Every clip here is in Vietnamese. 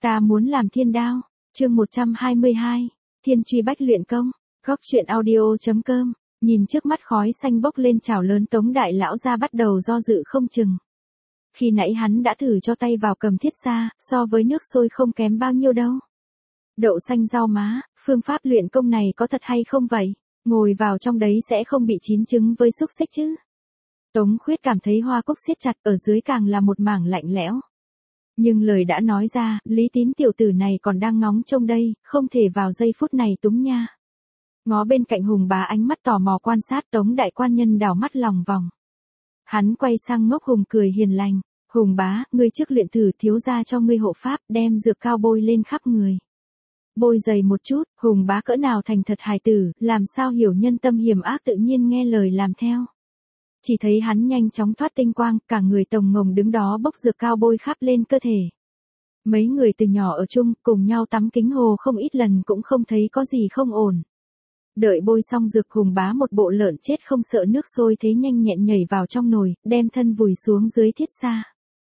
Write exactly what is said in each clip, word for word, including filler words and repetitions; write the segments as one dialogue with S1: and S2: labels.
S1: Ta muốn làm thiên đao. Chương một trăm hai mươi hai. Thiên truy bách luyện công. Góc truyện audio.com. Nhìn trước mắt khói xanh bốc lên chảo lớn, Tống đại lão ra bắt đầu do dự không chừng. Khi nãy hắn đã thử cho tay vào cầm thiết xa, so với nước sôi không kém bao nhiêu đâu. Đậu xanh rau má, phương pháp luyện công này có thật hay không vậy? Ngồi vào trong đấy sẽ không bị chín trứng với xúc xích chứ? Tống Khuyết cảm thấy hoa cúc siết chặt, ở dưới càng là một mảng lạnh lẽo. Nhưng lời đã nói ra, Lý Tín tiểu tử này còn đang ngóng trông đây, không thể vào giây phút này túng nha. Ngó bên cạnh Hùng Bá ánh mắt tò mò quan sát, Tống đại quan nhân đảo mắt lòng vòng. Hắn quay sang Ngốc Hùng cười hiền lành, Hùng Bá, ngươi trước luyện thử, thiếu gia cho ngươi hộ pháp, đem dược cao bôi lên khắp người. Bôi dày một chút, Hùng Bá cỡ nào thành thật hài tử, làm sao hiểu nhân tâm hiểm ác, tự nhiên nghe lời làm theo. Chỉ thấy hắn nhanh chóng thoát tinh quang, cả người tồng ngồng đứng đó bốc dược cao bôi khắp lên cơ thể. Mấy người từ nhỏ ở chung, cùng nhau tắm kính hồ không ít lần cũng không thấy có gì không ổn. Đợi bôi xong dược, Hùng Bá một bộ lợn chết không sợ nước sôi thế nhanh nhẹn nhảy vào trong nồi, đem thân vùi xuống dưới thiết xa.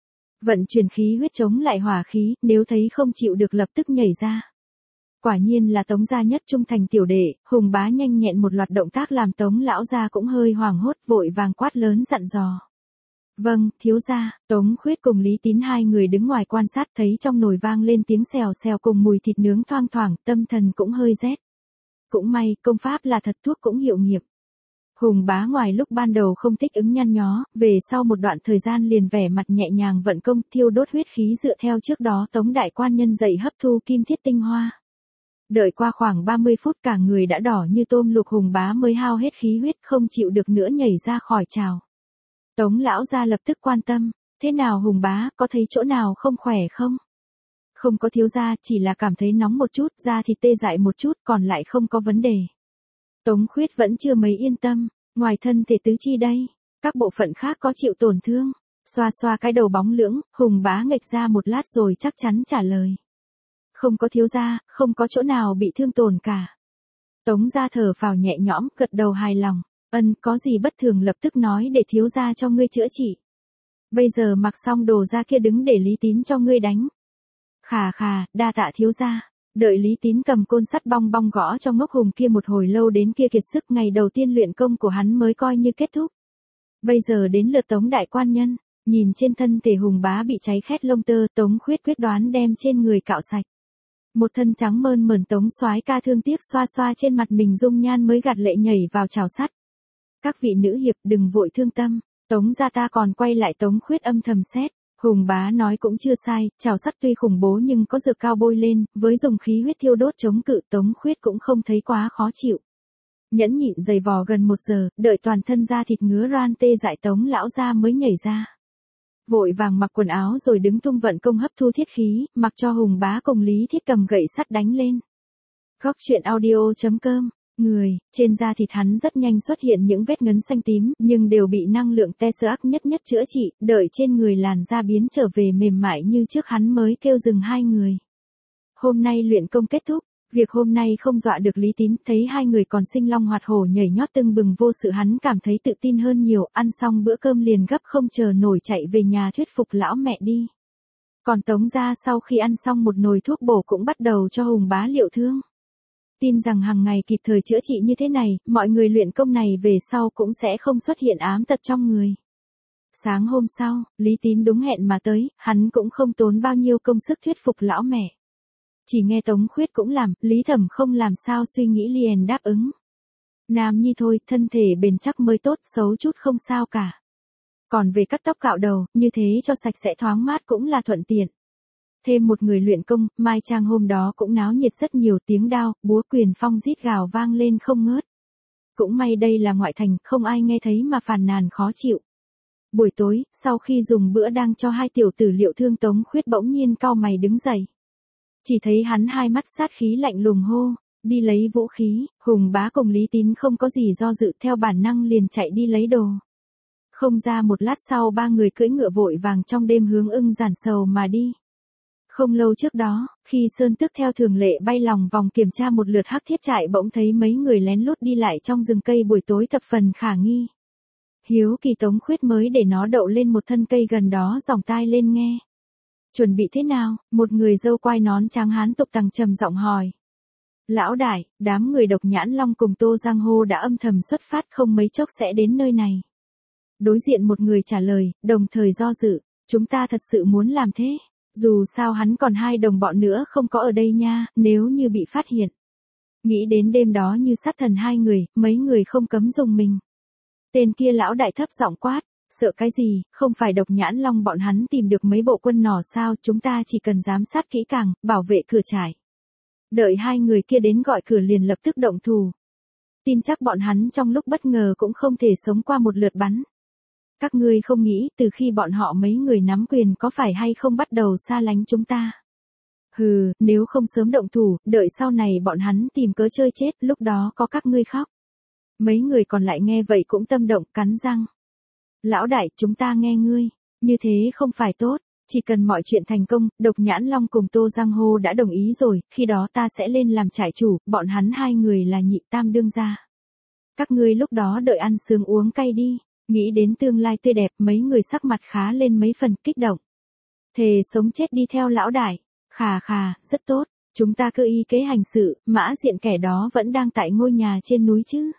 S1: Vận chuyển khí huyết chống lại hỏa khí, nếu thấy không chịu được lập tức nhảy ra. Quả nhiên là Tống gia nhất trung thành tiểu đệ, Hùng Bá nhanh nhẹn một loạt động tác làm Tống lão gia cũng hơi hoảng hốt, vội vàng quát lớn dặn dò. Vâng, thiếu gia. Tống Khuyết cùng Lý Tín hai người đứng ngoài quan sát, thấy trong nồi vang lên tiếng xèo xèo cùng mùi thịt nướng thoang thoảng, tâm thần cũng hơi rét. Cũng may, công pháp là thật, thuốc cũng hiệu nghiệp. Hùng Bá ngoài lúc ban đầu không thích ứng nhăn nhó, về sau một đoạn thời gian liền vẻ mặt nhẹ nhàng vận công, thiêu đốt huyết khí dựa theo trước đó Tống đại quan nhân dạy hấp thu kim thiết tinh hoa. Đợi qua khoảng ba mươi phút cả người đã đỏ như tôm luộc, Hùng Bá mới hao hết khí huyết không chịu được nữa nhảy ra khỏi chảo. Tống lão gia lập tức quan tâm, thế nào Hùng Bá, có thấy chỗ nào không khỏe không? Không có thiếu gia, chỉ là cảm thấy nóng một chút, da thịt tê dại một chút, còn lại không có vấn đề. Tống Khuyết vẫn chưa mấy yên tâm, ngoài thân thể tứ chi đây, các bộ phận khác có chịu tổn thương. Xoa xoa cái đầu bóng lưỡng, Hùng Bá nghệch ra một lát rồi chắc chắn trả lời. Không có thiếu gia, không có chỗ nào bị thương tổn cả. Tống gia thở phào nhẹ nhõm, gật đầu hài lòng. Ân, có gì bất thường lập tức nói để thiếu gia cho ngươi chữa trị. Bây giờ mặc xong đồ ra kia đứng để Lý Tín cho ngươi đánh. Khà khà, đa tạ thiếu gia. Đợi Lý Tín cầm côn sắt bong bong gõ cho Ngốc Hùng kia một hồi lâu đến kia kiệt sức, ngày đầu tiên luyện công của hắn mới coi như kết thúc. Bây giờ đến lượt Tống đại quan nhân, nhìn trên thân thể Hùng Bá bị cháy khét lông tơ, Tống Khuyết quyết đoán đem trên người cạo sạch. Một thân trắng mơn mởn, Tống soái ca thương tiếc xoa xoa trên mặt mình dung nhan mới gạt lệ nhảy vào chảo sắt. Các vị nữ hiệp đừng vội thương tâm, Tống gia ta còn quay lại. Tống Khuyết âm thầm xét. Hùng Bá nói cũng chưa sai, chảo sắt tuy khủng bố nhưng có dược cao bôi lên, với dùng khí huyết thiêu đốt chống cự, Tống Khuyết cũng không thấy quá khó chịu. Nhẫn nhịn giày vò gần một giờ, đợi toàn thân da thịt ngứa ran tê dại, Tống lão gia mới nhảy ra. Vội vàng mặc quần áo rồi đứng tung vận công hấp thu thiết khí, mặc cho Hùng Bá cùng Lý Thiết cầm gậy sắt đánh lên. Góc truyện audio.com. Người, trên da thịt hắn rất nhanh xuất hiện những vết ngấn xanh tím, nhưng đều bị năng lượng Tesseract nhất nhất chữa trị, đợi trên người làn da biến trở về mềm mại như trước hắn mới kêu dừng hai người. Hôm nay luyện công kết thúc, việc hôm nay không dọa được Lý Tín, thấy hai người còn sinh long hoạt hổ nhảy nhót tưng bừng vô sự, hắn cảm thấy tự tin hơn nhiều, ăn xong bữa cơm liền gấp không chờ nổi chạy về nhà thuyết phục lão mẹ đi. Còn Tống gia sau khi ăn xong một nồi thuốc bổ cũng bắt đầu cho Hùng Bá liệu thương. Tin rằng hàng ngày kịp thời chữa trị như thế này, mọi người luyện công này về sau cũng sẽ không xuất hiện ám tật trong người. Sáng hôm sau, Lý Tín đúng hẹn mà tới, hắn cũng không tốn bao nhiêu công sức thuyết phục lão mẹ. Chỉ nghe Tống Khuyết cũng làm, Lý Thẩm không làm sao suy nghĩ liền đáp ứng. Nam nhi thôi, thân thể bền chắc mới tốt, xấu chút không sao cả. Còn về cắt tóc cạo đầu, như thế cho sạch sẽ thoáng mát cũng là thuận tiện. Thêm một người luyện công, Mai Trang hôm đó cũng náo nhiệt rất nhiều, tiếng đao, búa quyền phong rít gào vang lên không ngớt. Cũng may đây là ngoại thành, không ai nghe thấy mà phàn nàn khó chịu. Buổi tối, sau khi dùng bữa đang cho hai tiểu tử liệu thương, Tống Khuyết bỗng nhiên cau mày đứng dậy. Chỉ thấy hắn hai mắt sát khí lạnh lùng hô, đi lấy vũ khí. Hùng Bá cùng Lý Tín không có gì do dự, theo bản năng liền chạy đi lấy đồ. Không ra một lát sau ba người cưỡi ngựa vội vàng trong đêm hướng Ưng Giản Sầu mà đi. Không lâu trước đó, khi Sơn Tước theo thường lệ bay lòng vòng kiểm tra một lượt hắc thiết trại, bỗng thấy mấy người lén lút đi lại trong rừng cây buổi tối thập phần khả nghi. Hiếu kỳ Tống Khuyết mới để nó đậu lên một thân cây gần đó, dòng tai lên nghe. Chuẩn bị thế nào? Một người dâu quai nón trắng hán tục tằng trầm giọng hỏi. Lão đại, đám người Độc Nhãn Long cùng Tô Giang Hô đã âm thầm xuất phát không mấy chốc sẽ đến nơi này. Đối diện một người trả lời, đồng thời do dự, chúng ta thật sự muốn làm thế. Dù sao hắn còn hai đồng bọn nữa không có ở đây nha, nếu như bị phát hiện. Nghĩ đến đêm đó như sát thần hai người, mấy người không cấm dùng mình. Tên kia lão đại thấp giọng quát, sợ cái gì, không phải Độc Nhãn Long bọn hắn tìm được mấy bộ quân nỏ sao, chúng ta chỉ cần giám sát kỹ càng, bảo vệ cửa trại. Đợi hai người kia đến gọi cửa liền lập tức động thủ. Tin chắc bọn hắn trong lúc bất ngờ cũng không thể sống qua một lượt bắn. Các ngươi không nghĩ từ khi bọn họ mấy người nắm quyền có phải hay không bắt đầu xa lánh chúng ta. Hừ, nếu không sớm động thủ, đợi sau này bọn hắn tìm cớ chơi chết, lúc đó có các ngươi khóc. Mấy người còn lại nghe vậy cũng tâm động, cắn răng. Lão đại, chúng ta nghe ngươi, như thế không phải tốt, chỉ cần mọi chuyện thành công, Độc Nhãn Long cùng Tô Giang Hô đã đồng ý rồi, khi đó ta sẽ lên làm trại chủ, bọn hắn hai người là nhị tam đương gia. Các ngươi lúc đó đợi ăn sướng uống cay đi, nghĩ đến tương lai tươi đẹp, mấy người sắc mặt khá lên mấy phần kích động. Thề sống chết đi theo lão đại, khà khà, rất tốt, chúng ta cứ y kế hành sự, Mã Diện kẻ đó vẫn đang tại ngôi nhà trên núi chứ.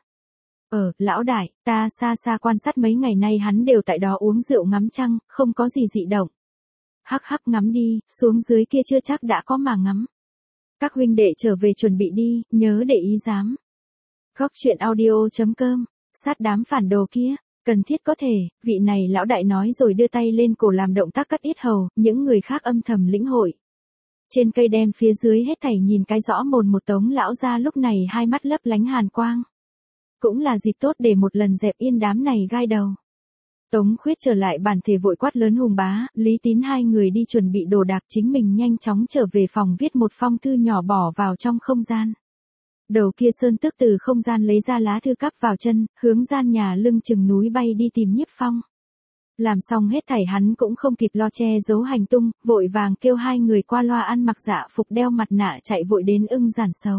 S1: Ờ, lão đại, ta xa xa quan sát mấy ngày nay hắn đều tại đó uống rượu ngắm trăng, không có gì dị động. Hắc hắc ngắm đi, xuống dưới kia chưa chắc đã có mà ngắm. Các huynh đệ trở về chuẩn bị đi, nhớ để ý giám. Góc truyện audio chấm com, sát đám phản đồ kia, cần thiết có thể, vị này lão đại nói rồi đưa tay lên cổ làm động tác cắt yết hầu, những người khác âm thầm lĩnh hội. Trên cây đem phía dưới hết thảy nhìn cái rõ mồn một Tống lão ra lúc này hai mắt lấp lánh hàn quang. Cũng là dịp tốt để một lần dẹp yên đám này gai đầu. Tống Khuyết trở lại bản thể vội quát lớn Hùng Bá, Lý Tín hai người đi chuẩn bị đồ đạc, chính mình nhanh chóng trở về phòng viết một phong thư nhỏ bỏ vào trong không gian. Đầu kia Sơn Tước từ không gian lấy ra lá thư cắp vào chân, hướng gian nhà lưng chừng núi bay đi tìm Nhiếp Phong. Làm xong hết thảy hắn cũng không kịp lo che giấu hành tung, vội vàng kêu hai người qua loa ăn mặc dạ phục đeo mặt nạ chạy vội đến Ưng Giản Sầu.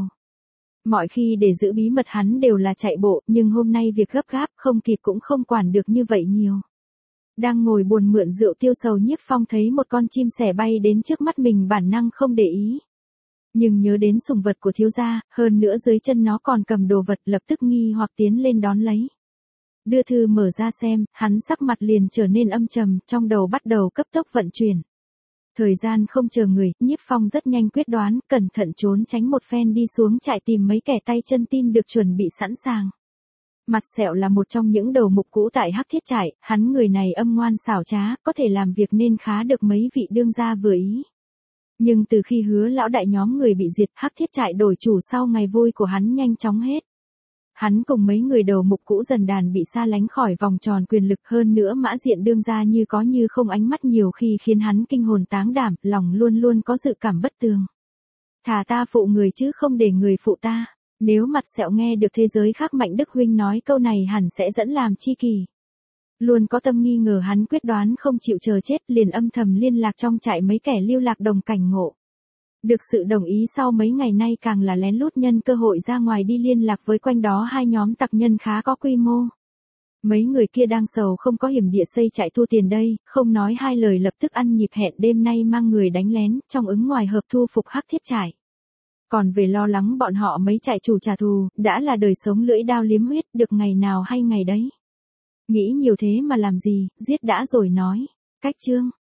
S1: Mọi khi để giữ bí mật hắn đều là chạy bộ, nhưng hôm nay việc gấp gáp không kịp cũng không quản được như vậy nhiều. Đang ngồi buồn mượn rượu Tiêu Sầu Nhiếp Phong thấy một con chim sẻ bay đến trước mắt mình, bản năng không để ý. Nhưng nhớ đến sủng vật của thiếu gia, hơn nữa dưới chân nó còn cầm đồ vật, lập tức nghi hoặc tiến lên đón lấy. Đưa thư mở ra xem, hắn sắc mặt liền trở nên âm trầm, trong đầu bắt đầu cấp tốc vận chuyển. Thời gian không chờ người, Nhiếp Phong rất nhanh quyết đoán, cẩn thận trốn tránh một phen đi xuống trại tìm mấy kẻ tay chân tin được chuẩn bị sẵn sàng. Mặt Sẹo là một trong những đầu mục cũ tại Hắc Thiết Trại, hắn người này âm ngoan xảo trá, có thể làm việc nên khá được mấy vị đương gia vừa ý. Nhưng từ khi Hứa lão đại nhóm người bị diệt, Hắc Thiết Trại đổi chủ sau, ngày vui của hắn nhanh chóng hết. Hắn cùng mấy người đầu mục cũ dần đàn bị xa lánh khỏi vòng tròn quyền lực, hơn nữa Mã Diện đương gia như có như không ánh mắt nhiều khi khiến hắn kinh hồn táng đảm, lòng luôn luôn có dự cảm bất tường. Thà ta phụ người chứ không để người phụ ta. Nếu Mặt Sẹo nghe được thế giới khác Mạnh Đức huynh nói câu này hẳn sẽ dẫn làm chi kỳ. Luôn có tâm nghi ngờ, hắn quyết đoán không chịu chờ chết, liền âm thầm liên lạc trong trại mấy kẻ lưu lạc đồng cảnh ngộ. Được sự đồng ý sau mấy ngày nay càng là lén lút nhân cơ hội ra ngoài đi liên lạc với quanh đó hai nhóm tặc nhân khá có quy mô. Mấy người kia đang sầu không có hiểm địa xây trại thu tiền đây, không nói hai lời lập tức ăn nhịp hẹn đêm nay mang người đánh lén, trong ứng ngoài hợp thu phục Hắc Thiết Trại. Còn về lo lắng bọn họ mấy trại chủ trả thù, đã là đời sống lưỡi đao liếm huyết, được ngày nào hay ngày đấy. Nghĩ nhiều thế mà làm gì, giết đã rồi nói. Cách chương